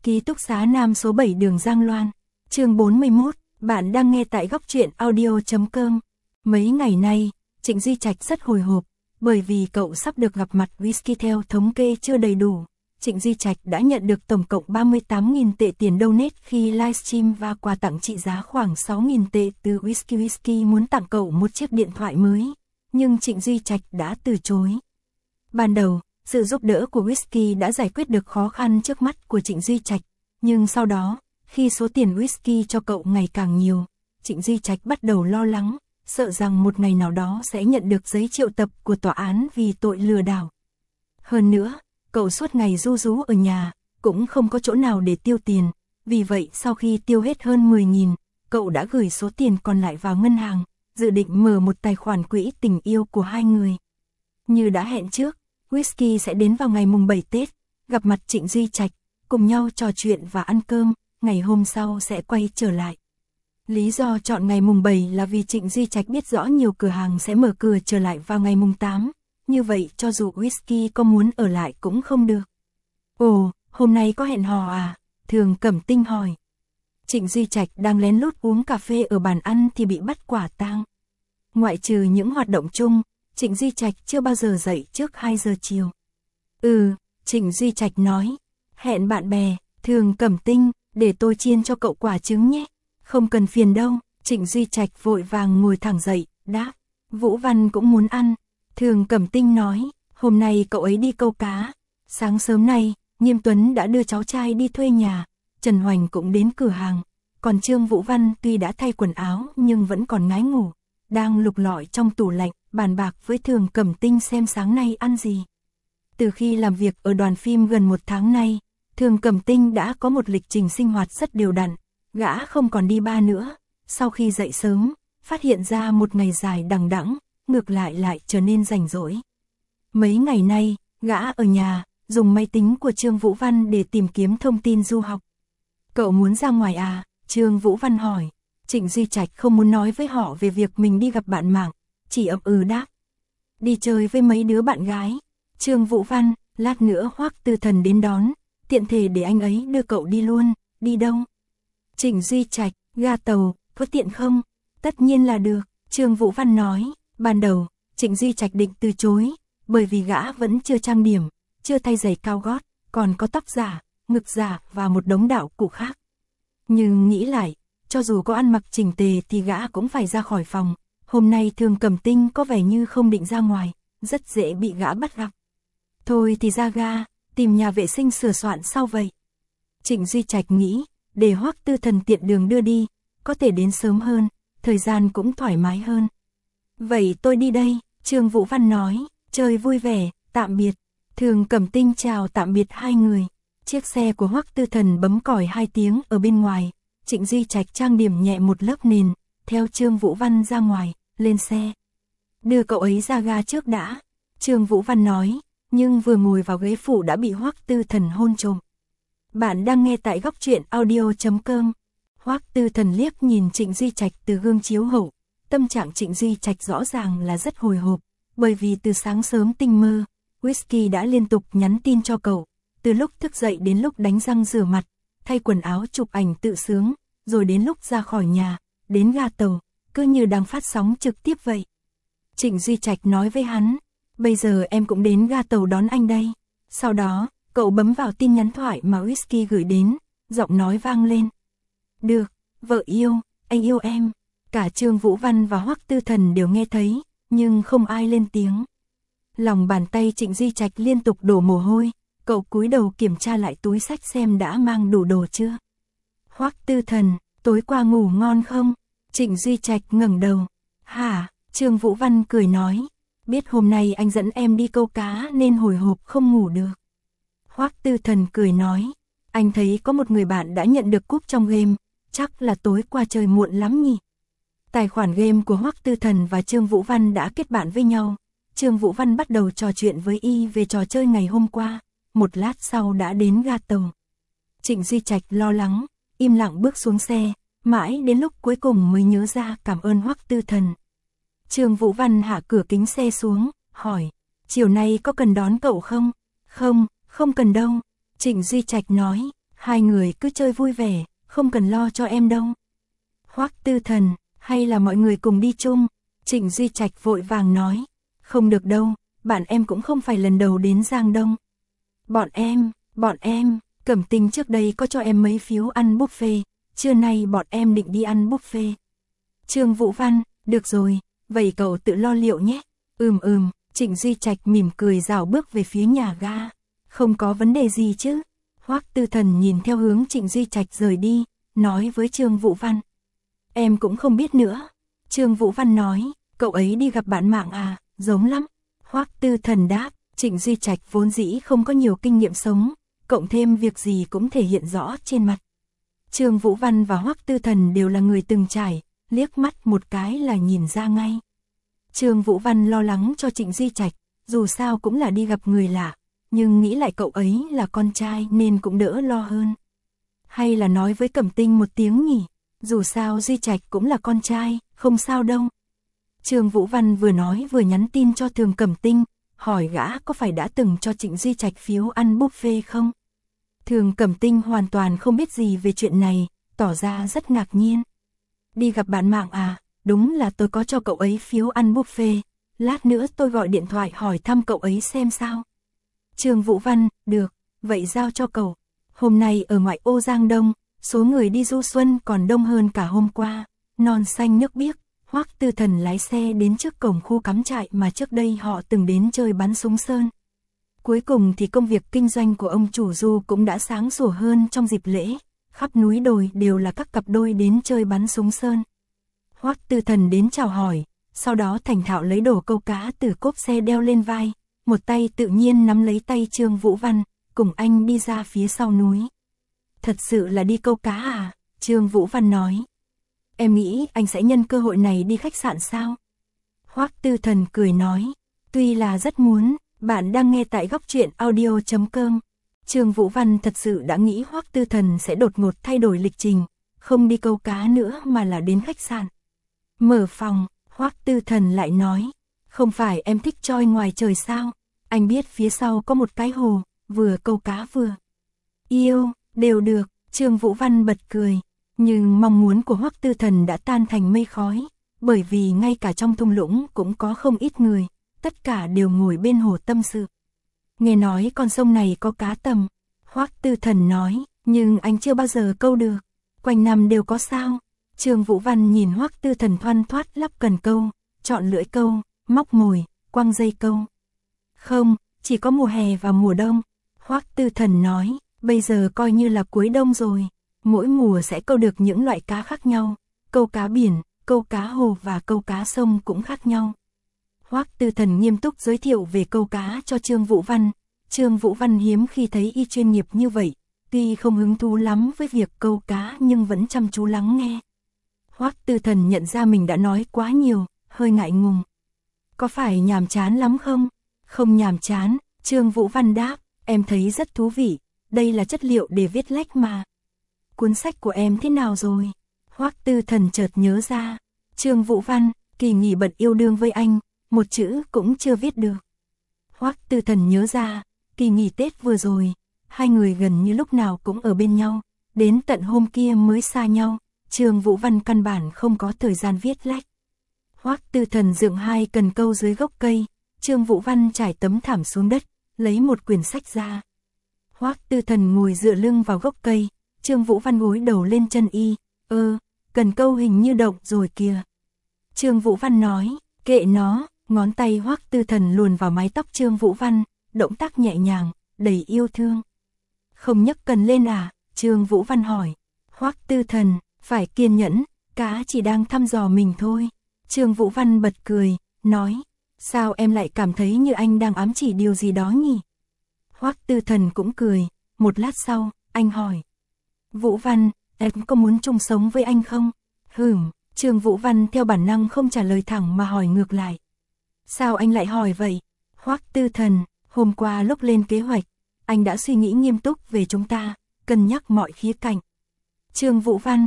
Ký túc xá Nam số 7 đường Giang Loan. Chương 41, bạn đang nghe tại góc truyện audio.com. Mấy ngày nay, Trịnh Duy Trạch rất hồi hộp, bởi vì cậu sắp được gặp mặt Whisky. Theo thống kê chưa đầy đủ, Trịnh Duy Trạch đã nhận được tổng cộng 38.000 tệ tiền donate khi livestream và quà tặng trị giá khoảng 6.000 tệ từ Whisky. Whisky muốn tặng cậu một chiếc điện thoại mới, nhưng Trịnh Duy Trạch đã từ chối. Ban đầu, sự giúp đỡ của Whisky đã giải quyết được khó khăn trước mắt của Trịnh Duy Trạch, nhưng sau đó, khi số tiền Whisky cho cậu ngày càng nhiều, Trịnh Duy Trạch bắt đầu lo lắng, sợ rằng một ngày nào đó sẽ nhận được giấy triệu tập của tòa án vì tội lừa đảo. Hơn nữa, cậu suốt ngày ru rú ở nhà, cũng không có chỗ nào để tiêu tiền, vì vậy sau khi tiêu hết hơn 10.000, cậu đã gửi số tiền còn lại vào ngân hàng, dự định mở một tài khoản quỹ tình yêu của hai người. Như đã hẹn trước, Whisky sẽ đến vào ngày mùng 7 Tết, gặp mặt Trịnh Duy Trạch, cùng nhau trò chuyện và ăn cơm, ngày hôm sau sẽ quay trở lại. Lý do chọn ngày mùng 7 là vì Trịnh Duy Trạch biết rõ nhiều cửa hàng sẽ mở cửa trở lại vào ngày mùng 8, như vậy cho dù Whisky có muốn ở lại cũng không được. Ồ, hôm nay có hẹn hò à? Thường Cẩm Tinh hỏi. Trịnh Duy Trạch đang lén lút uống cà phê ở bàn ăn thì bị bắt quả tang. Ngoại trừ những hoạt động chung, Trịnh Duy Trạch chưa bao giờ dậy trước 2 giờ chiều. Trịnh Duy Trạch nói, hẹn bạn bè, Thường Cẩm Tinh, để tôi chiên cho cậu quả trứng nhé. Không cần phiền đâu, Trịnh Duy Trạch vội vàng ngồi thẳng dậy, đáp, Vũ Văn cũng muốn ăn. Thường Cẩm Tinh nói, hôm nay cậu ấy đi câu cá. Sáng sớm nay, Nghiêm Tuấn đã đưa cháu trai đi thuê nhà, Trần Hoành cũng đến cửa hàng, còn Trương Vũ Văn tuy đã thay quần áo nhưng vẫn còn ngái ngủ, đang lục lọi trong tủ lạnh, bàn bạc với Thường Cẩm Tinh xem sáng nay ăn gì. Từ khi làm việc ở đoàn phim gần 1 tháng nay, Thường Cẩm Tinh đã có một lịch trình sinh hoạt rất đều đặn, gã không còn đi bar nữa, sau khi dậy sớm, phát hiện ra một ngày dài đằng đẵng, ngược lại trở nên rảnh rỗi. Mấy ngày nay, gã ở nhà, dùng máy tính của Trương Vũ Văn để tìm kiếm thông tin du học. Cậu muốn ra ngoài à? Trương Vũ Văn hỏi. Trịnh Duy Trạch không muốn nói với họ về việc mình đi gặp bạn mạng, chỉ ậm ừ đáp. Đi chơi với mấy đứa bạn gái. Trương Vũ Văn, lát nữa Hoắc Tư Thần đến đón, tiện thể để anh ấy đưa cậu đi luôn. Đi đâu? Trịnh Duy Trạch, ga tàu, có tiện không? Tất nhiên là được, Trương Vũ Văn nói. Ban đầu, Trịnh Duy Trạch định từ chối, bởi vì gã vẫn chưa trang điểm, chưa thay giày cao gót, còn có tóc giả, ngực giả và một đống đạo cụ khác. Nhưng nghĩ lại, cho dù có ăn mặc chỉnh tề thì gã cũng phải ra khỏi phòng. Hôm nay Thường Cẩm Tinh có vẻ như không định ra ngoài, rất dễ bị gã bắt gặp. Thôi thì ra ga, tìm nhà vệ sinh sửa soạn sau vậy. Trịnh Duy Trạch nghĩ, để Hoắc Tư Thần tiện đường đưa đi, có thể đến sớm hơn, thời gian cũng thoải mái hơn. Vậy tôi đi đây, Trương Vũ Văn nói, chơi vui vẻ, tạm biệt. Thường Cẩm Tinh chào tạm biệt hai người. Chiếc xe của Hoắc Tư Thần bấm còi 2 tiếng ở bên ngoài. Trịnh Duy Trạch trang điểm nhẹ một lớp nền, theo Trương Vũ Văn ra ngoài, lên xe. Đưa cậu ấy ra ga trước đã, Trương Vũ Văn nói, nhưng vừa ngồi vào ghế phụ đã bị Hoắc Tư Thần hôn trộm. Bạn đang nghe tại góc truyện audio.com. Hoắc Tư Thần liếc nhìn Trịnh Duy Trạch từ gương chiếu hậu, tâm trạng Trịnh Duy Trạch rõ ràng là rất hồi hộp, bởi vì từ sáng sớm tinh mơ, Whisky đã liên tục nhắn tin cho cậu, từ lúc thức dậy đến lúc đánh răng rửa mặt, thay quần áo chụp ảnh tự sướng, rồi đến lúc ra khỏi nhà, đến ga tàu, cứ như đang phát sóng trực tiếp vậy. Trịnh Duy Trạch nói với hắn, bây giờ em cũng đến ga tàu đón anh đây. Sau đó, cậu bấm vào tin nhắn thoại mà Whisky gửi đến, giọng nói vang lên. Được, vợ yêu, anh yêu em. Cả Trương Vũ Văn và Hoắc Tư Thần đều nghe thấy, nhưng không ai lên tiếng. Lòng bàn tay Trịnh Duy Trạch liên tục đổ mồ hôi, cậu cúi đầu kiểm tra lại túi xách xem đã mang đủ đồ chưa. Hoắc Tư Thần, tối qua ngủ ngon không? Trịnh Duy Trạch ngẩng đầu. Hả? Trương Vũ Văn cười nói, biết hôm nay anh dẫn em đi câu cá nên hồi hộp không ngủ được. Hoắc Tư Thần cười nói, anh thấy có một người bạn đã nhận được cúp trong game, chắc là tối qua chơi muộn lắm nhỉ. Tài khoản game của Hoắc Tư Thần và Trương Vũ Văn đã kết bạn với nhau. Trương Vũ Văn bắt đầu trò chuyện với y về trò chơi ngày hôm qua, một lát sau đã đến ga tàu. Trịnh Duy Trạch lo lắng, im lặng bước xuống xe, mãi đến lúc cuối cùng mới nhớ ra cảm ơn Hoắc Tư Thần. Trương Vũ Văn hạ cửa kính xe xuống, hỏi, chiều nay có cần đón cậu không? Không, không cần đâu. Trịnh Duy Trạch nói, Hai người cứ chơi vui vẻ, không cần lo cho em đâu. Hoắc Tư Thần, hay là mọi người cùng đi chung? Trịnh Duy Trạch vội vàng nói. Không được đâu, bạn em cũng không phải lần đầu đến Giang Đông. Bọn em, Cẩm Tinh trước đây có cho em mấy phiếu ăn buffet, trưa nay bọn em định đi ăn buffet. Trương Vũ Văn, được rồi, vậy cậu tự lo liệu nhé. Trịnh Duy Trạch mỉm cười rảo bước về phía nhà ga. Không có vấn đề gì chứ? Hoắc Tư Thần nhìn theo hướng Trịnh Duy Trạch rời đi, nói với Trương Vũ Văn. Em cũng không biết nữa. Trương Vũ Văn nói, cậu ấy đi gặp bạn mạng à, giống lắm. Hoắc Tư Thần đáp, Trịnh Duy Trạch vốn dĩ không có nhiều kinh nghiệm sống, cộng thêm việc gì cũng thể hiện rõ trên mặt. Trương Vũ Văn và Hoắc Tư Thần đều là người từng trải, liếc mắt một cái là nhìn ra ngay. Trương Vũ Văn lo lắng cho Trịnh Duy Trạch, dù sao cũng là đi gặp người lạ, nhưng nghĩ lại cậu ấy là con trai nên cũng đỡ lo hơn. Hay là nói với Cẩm Tinh một tiếng nhỉ, dù sao Duy Trạch cũng là con trai, không sao đâu. Trương Vũ Văn vừa nói vừa nhắn tin cho Thường Cẩm Tinh, hỏi gã có phải đã từng cho Trịnh Duy Trạch phiếu ăn buffet không? Thường Cẩm Tinh hoàn toàn không biết gì về chuyện này, tỏ ra rất ngạc nhiên. Đi gặp bạn mạng à, đúng là tôi có cho cậu ấy phiếu ăn buffet, lát nữa tôi gọi điện thoại hỏi thăm cậu ấy xem sao. Trương Vũ Văn, được, vậy giao cho cậu. Hôm nay ở ngoại ô Giang Đông, số người đi du xuân còn đông hơn cả hôm qua, non xanh nước biếc. Hoắc Tư Thần lái xe đến trước cổng khu cắm trại mà trước đây họ từng đến chơi bắn súng sơn. Cuối cùng thì công việc kinh doanh của ông chủ Du cũng đã sáng sủa hơn trong dịp lễ, khắp núi đồi đều là các cặp đôi đến chơi bắn súng sơn. Hoắc Tư Thần đến chào hỏi, sau đó thành thạo lấy đồ câu cá từ cốp xe đeo lên vai, một tay tự nhiên nắm lấy tay Trương Vũ Văn, cùng anh đi ra phía sau núi. Thật sự là đi câu cá à? Trương Vũ Văn nói. Em nghĩ anh sẽ nhân cơ hội này đi khách sạn sao? Hoắc Tư Thần cười nói, tuy là rất muốn. Bạn đang nghe tại góc truyện audio.com. Trương Vũ Văn thật sự đã nghĩ Hoắc Tư Thần sẽ đột ngột thay đổi lịch trình, không đi câu cá nữa mà là đến khách sạn. Mở phòng, Hoắc Tư Thần lại nói, không phải em thích choi ngoài trời sao? Anh biết phía sau có một cái hồ, vừa câu cá vừa yêu, đều được. Trương Vũ Văn bật cười, nhưng mong muốn của Hoắc Tư Thần đã tan thành mây khói, bởi vì ngay cả trong thung lũng cũng có không ít người. Tất cả đều ngồi bên hồ tâm sự. Nghe nói con sông này có cá tầm. Hoắc Tư Thần nói, nhưng anh chưa bao giờ câu được. Quanh năm đều có sao? Trương Vũ Văn nhìn Hoắc Tư Thần thoăn thoắt lắp cần câu, chọn lưỡi câu, móc mồi, quăng dây câu. Không, chỉ có mùa hè và mùa đông. Hoắc Tư Thần nói, bây giờ coi như là cuối đông rồi. Mỗi mùa sẽ câu được những loại cá khác nhau. Câu cá biển, câu cá hồ và câu cá sông cũng khác nhau. Hoắc Tư Thần nghiêm túc giới thiệu về câu cá cho Trương Vũ Văn. Trương Vũ Văn hiếm khi thấy y chuyên nghiệp như vậy, tuy không hứng thú lắm với việc câu cá nhưng vẫn chăm chú lắng nghe. Hoắc Tư Thần nhận ra mình đã nói quá nhiều, hơi ngại ngùng. Có phải nhàm chán lắm không? Không nhàm chán, Trương Vũ Văn đáp, em thấy rất thú vị, đây là chất liệu để viết lách mà. Cuốn sách của em thế nào rồi? Hoắc Tư Thần chợt nhớ ra. Trương Vũ Văn, kỳ nghỉ bận yêu đương với anh. Một chữ cũng chưa viết được. Hoắc Tư Thần nhớ ra, kỳ nghỉ Tết vừa rồi, hai người gần như lúc nào cũng ở bên nhau, đến tận hôm kia mới xa nhau, Trương Vũ Văn căn bản không có thời gian viết lách. Hoắc Tư Thần dựng hai cần câu dưới gốc cây, Trương Vũ Văn trải tấm thảm xuống đất, lấy một quyển sách ra. Hoắc Tư Thần ngồi dựa lưng vào gốc cây, Trương Vũ Văn gối đầu lên chân y, cần câu hình như động rồi kìa. Trương Vũ Văn nói, kệ nó. Ngón tay Hoắc Tư Thần luồn vào mái tóc Trương Vũ Văn, động tác nhẹ nhàng, đầy yêu thương. Không nhấc cần lên à? Trương Vũ Văn hỏi. Hoắc Tư Thần, phải kiên nhẫn, cá chỉ đang thăm dò mình thôi. Trương Vũ Văn bật cười, nói, sao em lại cảm thấy như anh đang ám chỉ điều gì đó nhỉ? Hoắc Tư Thần cũng cười, một lát sau, anh hỏi. Vũ Văn, em có muốn chung sống với anh không? Trương Vũ Văn theo bản năng không trả lời thẳng mà hỏi ngược lại. Sao anh lại hỏi vậy? Hoắc Tư Thần, hôm qua lúc lên kế hoạch, anh đã suy nghĩ nghiêm túc về chúng ta, cân nhắc mọi khía cạnh. Trương Vũ Văn,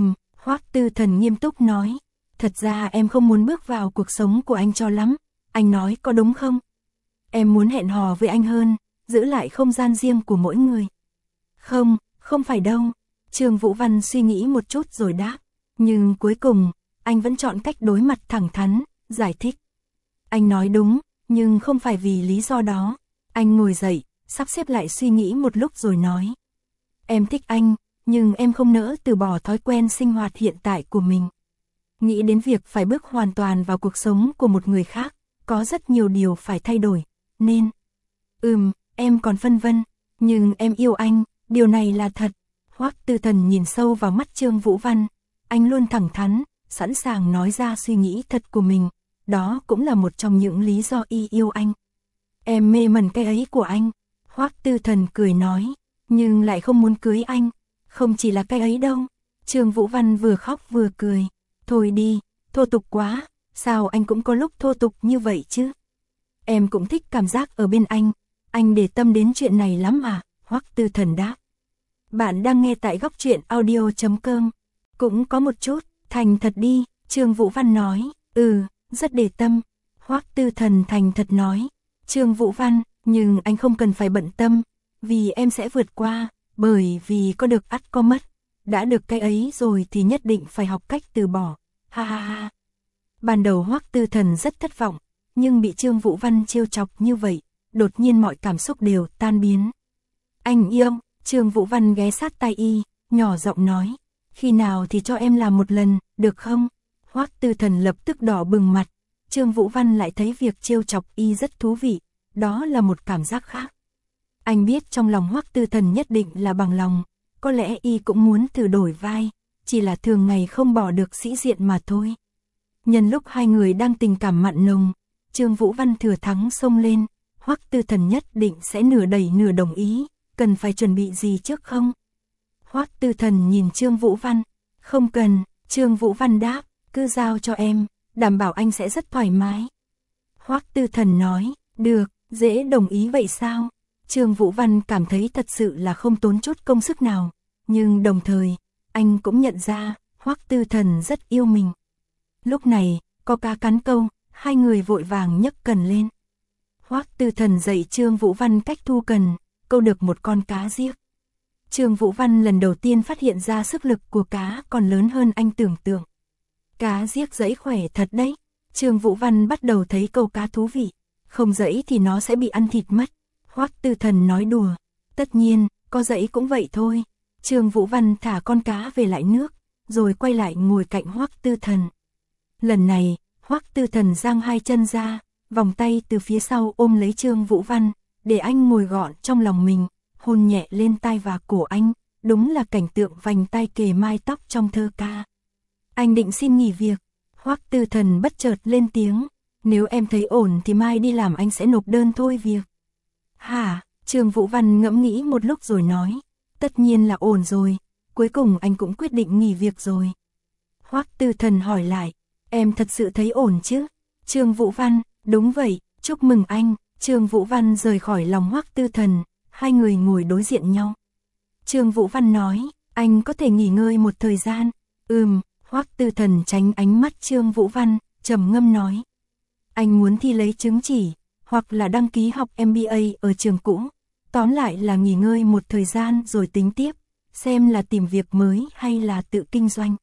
Hoắc Tư Thần nghiêm túc nói, thật ra em không muốn bước vào cuộc sống của anh cho lắm, anh nói có đúng không? Em muốn hẹn hò với anh hơn, giữ lại không gian riêng của mỗi người. Không, Không phải đâu. Trương Vũ Văn suy nghĩ một chút rồi đáp. Nhưng cuối cùng, anh vẫn chọn cách đối mặt thẳng thắn, giải thích. Anh nói đúng, nhưng không phải vì lý do đó. Anh ngồi dậy, sắp xếp lại suy nghĩ một lúc rồi nói. Em thích anh, nhưng em không nỡ từ bỏ thói quen sinh hoạt hiện tại của mình. Nghĩ đến việc phải bước hoàn toàn vào cuộc sống của một người khác, có rất nhiều điều phải thay đổi, nên... em còn phân vân, nhưng em yêu anh, điều này là thật. Hoắc Tư Thần nhìn sâu vào mắt Trương Vũ Văn, anh luôn thẳng thắn, sẵn sàng nói ra suy nghĩ thật của mình, đó cũng là một trong những lý do y yêu anh. Em mê mẩn cái ấy của anh, Hoắc Tư Thần cười nói, nhưng lại không muốn cưới anh, không chỉ là cái ấy đâu. Trương Vũ Văn vừa khóc vừa cười, thôi đi, thô tục quá, sao anh cũng có lúc thô tục như vậy chứ? Em cũng thích cảm giác ở bên anh để tâm đến chuyện này lắm à, Hoắc Tư Thần đáp. Bạn đang nghe tại góc truyện audio.com, cũng có một chút, thành thật đi, Trương Vũ Văn nói, rất để tâm, Hoắc Tư Thần thành thật nói, Trương Vũ Văn, nhưng anh không cần phải bận tâm, vì em sẽ vượt qua, bởi vì có được ắt có mất, đã được cái ấy rồi thì nhất định phải học cách từ bỏ, ha ha ha. Ban đầu Hoắc Tư Thần rất thất vọng, nhưng bị Trương Vũ Văn trêu chọc như vậy, đột nhiên mọi cảm xúc đều tan biến. Anh yêu, Trương Vũ Văn ghé sát tai y, nhỏ giọng nói, khi nào thì cho em làm một lần, được không? Hoắc Tư Thần lập tức đỏ bừng mặt, Trương Vũ Văn lại thấy việc trêu chọc y rất thú vị, đó là một cảm giác khác. Anh biết trong lòng Hoắc Tư Thần nhất định là bằng lòng, có lẽ y cũng muốn thử đổi vai, chỉ là thường ngày không bỏ được sĩ diện mà thôi. Nhân lúc hai người đang tình cảm mặn nồng, Trương Vũ Văn thừa thắng xông lên, Hoắc Tư Thần nhất định sẽ nửa đẩy nửa đồng ý, cần phải chuẩn bị gì trước không? Hoắc Tư Thần nhìn Trương Vũ Văn, không cần, Trương Vũ Văn đáp, cứ giao cho em, đảm bảo anh sẽ rất thoải mái. Hoắc Tư Thần nói, được, dễ đồng ý vậy sao? Trương Vũ Văn cảm thấy thật sự là không tốn chút công sức nào, nhưng đồng thời, anh cũng nhận ra, Hoắc Tư Thần rất yêu mình. Lúc này, có cá cắn câu, hai người vội vàng nhấc cần lên. Hoắc Tư Thần dạy Trương Vũ Văn cách thu cần, câu được một con cá giếc. Trương Vũ Văn lần đầu tiên phát hiện ra sức lực của cá còn lớn hơn anh tưởng tượng. Cá giếc dẫy khỏe thật đấy. Trương Vũ Văn bắt đầu thấy câu cá thú vị, không dẫy thì nó sẽ bị ăn thịt mất. Hoắc Tư Thần nói đùa, tất nhiên, có dẫy cũng vậy thôi. Trương Vũ Văn thả con cá về lại nước, rồi quay lại ngồi cạnh Hoắc Tư Thần. Lần này, Hoắc Tư Thần giang hai chân ra, vòng tay từ phía sau ôm lấy Trương Vũ Văn, để anh ngồi gọn trong lòng mình, hôn nhẹ lên tai và cổ anh, đúng là cảnh tượng vành tay kề mai tóc trong thơ ca. Anh định xin nghỉ việc, Hoắc Tư Thần bất chợt lên tiếng, nếu em thấy ổn thì mai đi làm anh sẽ nộp đơn thôi việc. Hả? Trương Vũ Văn ngẫm nghĩ một lúc rồi nói, tất nhiên là ổn rồi, cuối cùng anh cũng quyết định nghỉ việc rồi. Hoắc Tư Thần hỏi lại, em thật sự thấy ổn chứ? Trương Vũ Văn, đúng vậy, chúc mừng anh. Trương Vũ Văn rời khỏi lòng Hoắc Tư Thần, hai người ngồi đối diện nhau. Trương Vũ Văn nói, anh có thể nghỉ ngơi một thời gian. Hoắc Tư Thần tránh ánh mắt Trương Vũ Văn, trầm ngâm nói. Anh muốn thi lấy chứng chỉ, hoặc là đăng ký học MBA ở trường cũ. Tóm lại là nghỉ ngơi một thời gian rồi tính tiếp, xem là tìm việc mới hay là tự kinh doanh.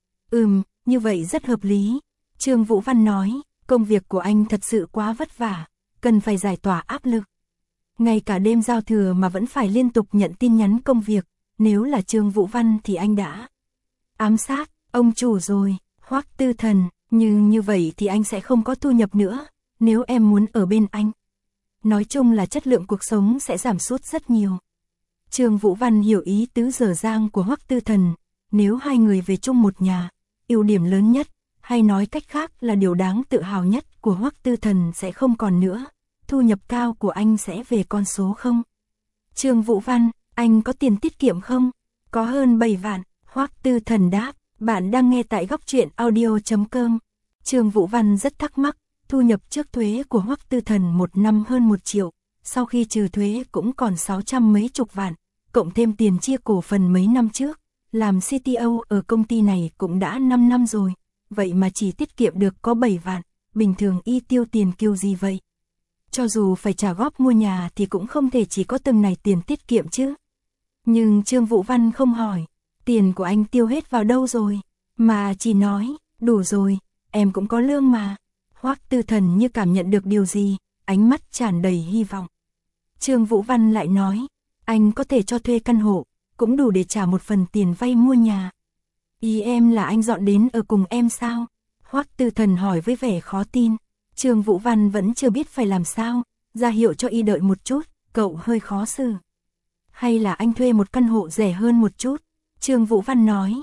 Như vậy rất hợp lý. Trương Vũ Văn nói, công việc của anh thật sự quá vất vả, cần phải giải tỏa áp lực. Ngay cả đêm giao thừa mà vẫn phải liên tục nhận tin nhắn công việc, nếu là Trương Vũ Văn thì anh đã ám sát ông chủ rồi. Hoắc Tư Thần, nhưng như vậy thì anh sẽ không có thu nhập nữa, nếu em muốn ở bên anh. Nói chung là chất lượng cuộc sống sẽ giảm sút rất nhiều. Trương Vũ Văn hiểu ý tứ dở dang của Hoắc Tư Thần, nếu hai người về chung một nhà, ưu điểm lớn nhất, hay nói cách khác là điều đáng tự hào nhất của Hoắc Tư Thần sẽ không còn nữa, thu nhập cao của anh sẽ về con số không. Trương Vũ Văn, anh có tiền tiết kiệm không? Có hơn 7 vạn, Hoắc Tư Thần đáp, bạn đang nghe tại góc truyện audio.com. Trương Vũ Văn rất thắc mắc, thu nhập trước thuế của Hoắc Tư Thần một năm hơn 1 triệu, sau khi trừ thuế cũng còn 600 mấy chục vạn, cộng thêm tiền chia cổ phần mấy năm trước, làm CTO ở công ty này cũng đã 5 năm rồi, vậy mà chỉ tiết kiệm được có 7 vạn, bình thường y tiêu tiền kiểu gì vậy? Cho dù phải trả góp mua nhà thì cũng không thể chỉ có từng này tiền tiết kiệm chứ. Nhưng Trương Vũ Văn không hỏi, tiền của anh tiêu hết vào đâu rồi, mà chỉ nói, đủ rồi, em cũng có lương mà. Hoắc Tư Thần như cảm nhận được điều gì, ánh mắt tràn đầy hy vọng. Trương Vũ Văn lại nói, anh có thể cho thuê căn hộ, cũng đủ để trả một phần tiền vay mua nhà. Ý em là anh dọn đến ở cùng em sao? Hoắc Tư Thần hỏi với vẻ khó tin. Trương Vũ Văn vẫn chưa biết phải làm sao, ra hiệu cho y đợi một chút, cậu hơi khó xử. Hay là anh thuê một căn hộ rẻ hơn một chút? Trương Vũ Văn nói,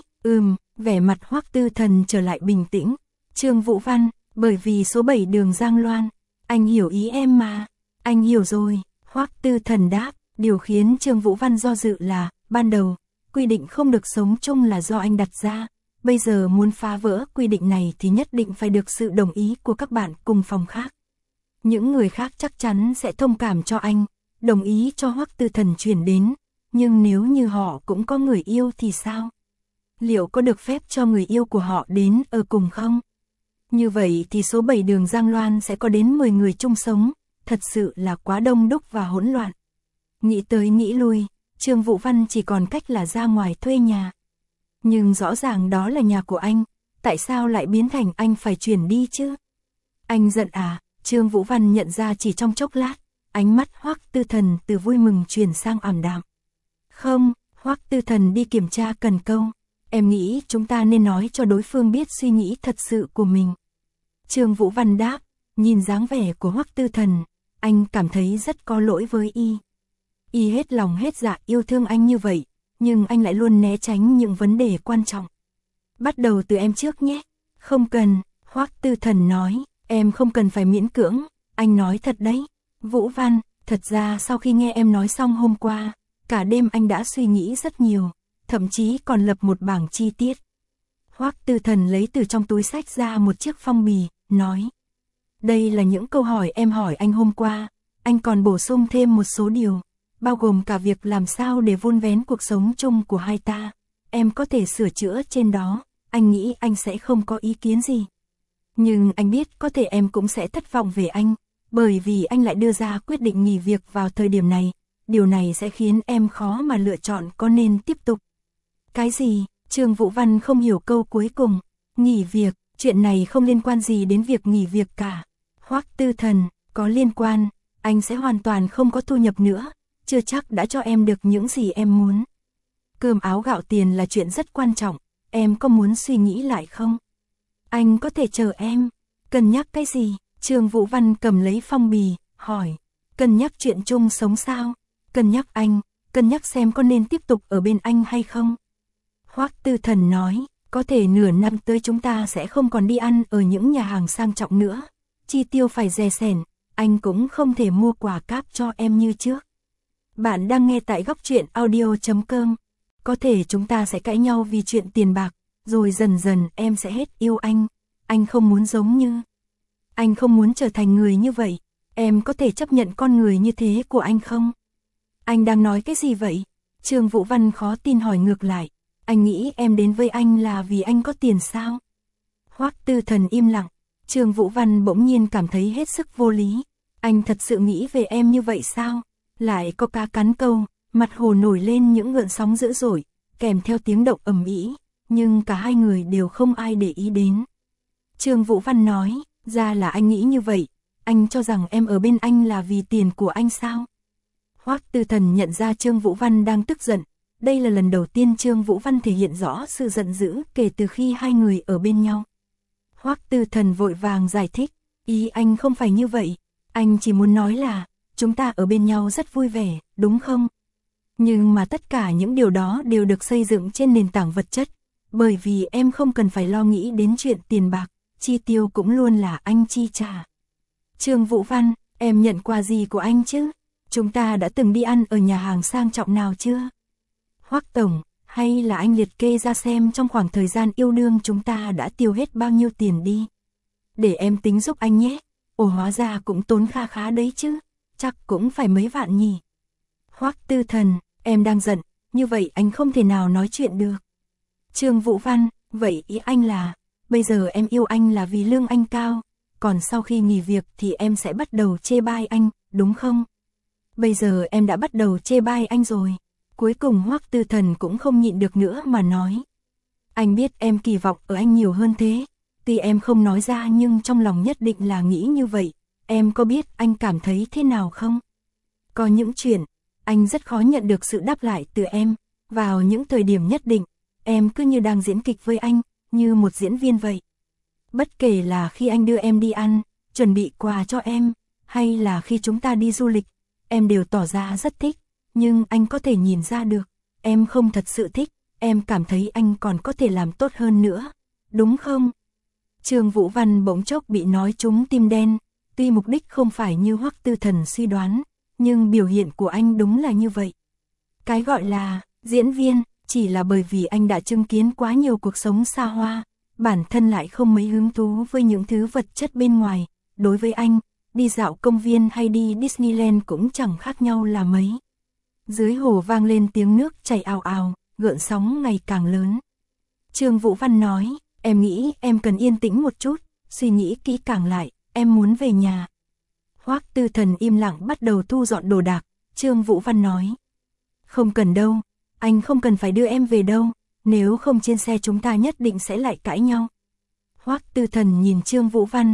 vẻ mặt Hoắc Tư Thần trở lại bình tĩnh. Trương Vũ Văn, bởi vì số 7 đường Giang Loan, anh hiểu ý em mà. Anh hiểu rồi, Hoắc Tư Thần đáp. Điều khiến Trương Vũ Văn do dự là, ban đầu, quy định không được sống chung là do anh đặt ra. Bây giờ muốn phá vỡ quy định này thì nhất định phải được sự đồng ý của các bạn cùng phòng khác. Những người khác chắc chắn sẽ thông cảm cho anh, đồng ý cho Hoắc Tư Thần chuyển đến. Nhưng nếu như họ cũng có người yêu thì sao? Liệu có được phép cho người yêu của họ đến ở cùng không? Như vậy thì số 7 đường Giang Loan sẽ có đến 10 người chung sống, thật sự là quá đông đúc và hỗn loạn. Nghĩ tới nghĩ lui, Trương Vũ Văn chỉ còn cách là ra ngoài thuê nhà. Nhưng rõ ràng đó là nhà của anh, tại sao lại biến thành anh phải chuyển đi chứ? Anh giận à? Trương Vũ Văn nhận ra chỉ trong chốc lát, ánh mắt Hoắc Tư Thần từ vui mừng chuyển sang ảm đạm. Không, Hoắc Tư Thần đi kiểm tra cần câu. Em nghĩ chúng ta nên nói cho đối phương biết suy nghĩ thật sự của mình. Trương Vũ Văn đáp, nhìn dáng vẻ của Hoắc Tư Thần, anh cảm thấy rất có lỗi với y. Y hết lòng hết dạ yêu thương anh như vậy, nhưng anh lại luôn né tránh những vấn đề quan trọng. Bắt đầu từ em trước nhé. Không cần, Hoắc Tư Thần nói, em không cần phải miễn cưỡng, anh nói thật đấy. Vũ Văn, thật ra sau khi nghe em nói xong hôm qua, cả đêm anh đã suy nghĩ rất nhiều, thậm chí còn lập một bảng chi tiết. Hoắc Tư Thần lấy từ trong túi xách ra một chiếc phong bì, nói. Đây là những câu hỏi em hỏi anh hôm qua, anh còn bổ sung thêm một số điều, bao gồm cả việc làm sao để vun vén cuộc sống chung của hai ta. Em có thể sửa chữa trên đó, anh nghĩ anh sẽ không có ý kiến gì. Nhưng anh biết có thể em cũng sẽ thất vọng về anh, bởi vì anh lại đưa ra quyết định nghỉ việc vào thời điểm này. Điều này sẽ khiến em khó mà lựa chọn có nên tiếp tục. Cái gì? Trương Vũ Văn không hiểu câu cuối cùng. Nghỉ việc, chuyện này không liên quan gì đến việc nghỉ việc cả. Hoắc Tư Thần, có liên quan, anh sẽ hoàn toàn không có thu nhập nữa, chưa chắc đã cho em được những gì em muốn. Cơm áo gạo tiền là chuyện rất quan trọng, em có muốn suy nghĩ lại không? Anh có thể chờ em. Cân nhắc cái gì? Trương Vũ Văn cầm lấy phong bì, hỏi. Cân nhắc chuyện chung sống sao? Cân nhắc anh, cân nhắc xem có nên tiếp tục ở bên anh hay không? Hoắc Tư Thần nói, có thể nửa năm tới chúng ta sẽ không còn đi ăn ở những nhà hàng sang trọng nữa. Chi tiêu phải dè sẻn, anh cũng không thể mua quà cáp cho em như trước. Bạn đang nghe tại góc truyện audio.com. Có thể chúng ta sẽ cãi nhau vì chuyện tiền bạc, rồi dần dần em sẽ hết yêu anh. Anh không muốn giống như. Anh không muốn trở thành người như vậy. Em có thể chấp nhận con người như thế của anh không? Anh đang nói cái gì vậy? Trương Vũ Văn khó tin hỏi ngược lại. Anh nghĩ em đến với anh là vì anh có tiền sao? Hoắc Tư Thần im lặng. Trương Vũ Văn bỗng nhiên cảm thấy hết sức vô lý. Anh thật sự nghĩ về em như vậy sao? Lại có cá cắn câu, mặt hồ nổi lên những gợn sóng dữ dội, kèm theo tiếng động ầm ĩ, nhưng cả hai người đều không ai để ý đến. Trương Vũ Văn nói, ra là anh nghĩ như vậy, anh cho rằng em ở bên anh là vì tiền của anh sao? Hoắc Tư Thần nhận ra Trương Vũ Văn đang tức giận. Đây là lần đầu tiên Trương Vũ Văn thể hiện rõ sự giận dữ kể từ khi hai người ở bên nhau. Hoắc Tư Thần vội vàng giải thích, ý anh không phải như vậy, anh chỉ muốn nói là, chúng ta ở bên nhau rất vui vẻ, đúng không? Nhưng mà tất cả những điều đó đều được xây dựng trên nền tảng vật chất, bởi vì em không cần phải lo nghĩ đến chuyện tiền bạc, chi tiêu cũng luôn là anh chi trả. Trương Vũ Văn, em nhận quà gì của anh chứ? Chúng ta đã từng đi ăn ở nhà hàng sang trọng nào chưa? Hoắc Tổng, hay là anh liệt kê ra xem trong khoảng thời gian yêu đương chúng ta đã tiêu hết bao nhiêu tiền đi. Để em tính giúp anh nhé. Ồ, hóa ra cũng tốn kha khá đấy chứ. Chắc cũng phải mấy vạn nhỉ. Hoắc Tư Thần, em đang giận, như vậy anh không thể nào nói chuyện được. Trương Vũ Văn, vậy ý anh là, bây giờ em yêu anh là vì lương anh cao, còn sau khi nghỉ việc thì em sẽ bắt đầu chê bai anh, đúng không? Bây giờ em đã bắt đầu chê bai anh rồi. Cuối cùng Hoắc Tư Thần cũng không nhịn được nữa mà nói. Anh biết em kỳ vọng ở anh nhiều hơn thế, tuy em không nói ra nhưng trong lòng nhất định là nghĩ như vậy, em có biết anh cảm thấy thế nào không? Có những chuyện, anh rất khó nhận được sự đáp lại từ em, vào những thời điểm nhất định, em cứ như đang diễn kịch với anh, như một diễn viên vậy. Bất kể là khi anh đưa em đi ăn, chuẩn bị quà cho em, hay là khi chúng ta đi du lịch, em đều tỏ ra rất thích, nhưng anh có thể nhìn ra được, em không thật sự thích, em cảm thấy anh còn có thể làm tốt hơn nữa, đúng không? Trương Vũ Văn bỗng chốc bị nói trúng tim đen, tuy mục đích không phải như Hoắc Tư Thần suy đoán, nhưng biểu hiện của anh đúng là như vậy. Cái gọi là diễn viên, chỉ là bởi vì anh đã chứng kiến quá nhiều cuộc sống xa hoa, bản thân lại không mấy hứng thú với những thứ vật chất bên ngoài, đối với anh, đi dạo công viên hay đi Disneyland cũng chẳng khác nhau là mấy. Dưới hồ vang lên tiếng nước chảy ào ào, gợn sóng ngày càng lớn. Trương Vũ Văn nói, em nghĩ em cần yên tĩnh một chút, suy nghĩ kỹ càng lại, em muốn về nhà. Hoắc Tư Thần im lặng bắt đầu thu dọn đồ đạc, Trương Vũ Văn nói. Không cần đâu, anh không cần phải đưa em về đâu, nếu không trên xe chúng ta nhất định sẽ lại cãi nhau. Hoắc Tư Thần nhìn Trương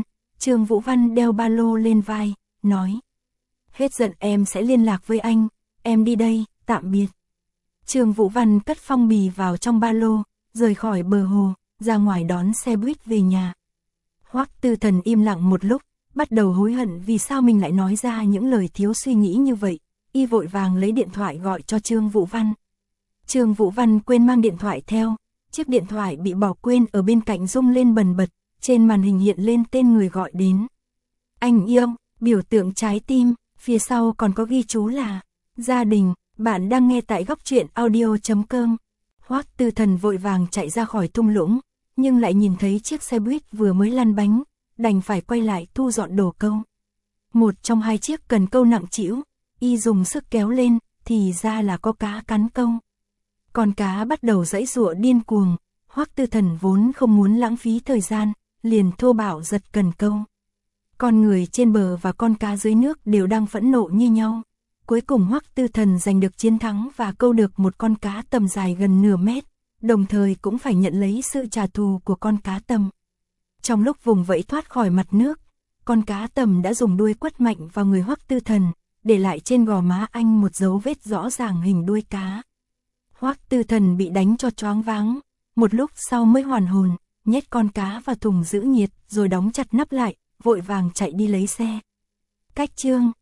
Vũ Văn đeo ba lô lên vai, nói. Hết giận em sẽ liên lạc với anh, em đi đây, tạm biệt. Trương Vũ Văn cất phong bì vào trong ba lô, rời khỏi bờ hồ, ra ngoài đón xe buýt về nhà. Hoắc Tư Thần im lặng một lúc, bắt đầu hối hận vì sao mình lại nói ra những lời thiếu suy nghĩ như vậy, y vội vàng lấy điện thoại gọi cho Trương Vũ Văn. Trương Vũ Văn quên mang điện thoại theo, chiếc điện thoại bị bỏ quên ở bên cạnh rung lên bần bật, trên màn hình hiện lên tên người gọi đến. Anh yêu, biểu tượng trái tim, phía sau còn có ghi chú là gia đình, bạn đang nghe tại góc truyện audio.com. Hoắc Tư Thần vội vàng chạy ra khỏi thung lũng, nhưng lại nhìn thấy chiếc xe buýt vừa mới lăn bánh, đành phải quay lại thu dọn đồ câu. Một trong hai chiếc cần câu nặng trĩu, y dùng sức kéo lên, thì ra là có cá cắn câu. Con cá bắt đầu giãy giụa điên cuồng, Hoắc Tư Thần vốn không muốn lãng phí thời gian, liền thô bạo giật cần câu. Con người trên bờ và con cá dưới nước đều đang phẫn nộ như nhau. Cuối cùng Hoắc Tư Thần giành được chiến thắng và câu được một con cá tầm dài gần nửa mét, đồng thời cũng phải nhận lấy sự trả thù của con cá tầm. Trong lúc vùng vẫy thoát khỏi mặt nước, con cá tầm đã dùng đuôi quất mạnh vào người Hoắc Tư Thần, để lại trên gò má anh một dấu vết rõ ràng hình đuôi cá. Hoắc Tư Thần bị đánh cho choáng váng, một lúc sau mới hoàn hồn, nhét con cá vào thùng giữ nhiệt rồi đóng chặt nắp lại, vội vàng chạy đi lấy xe. Cách chương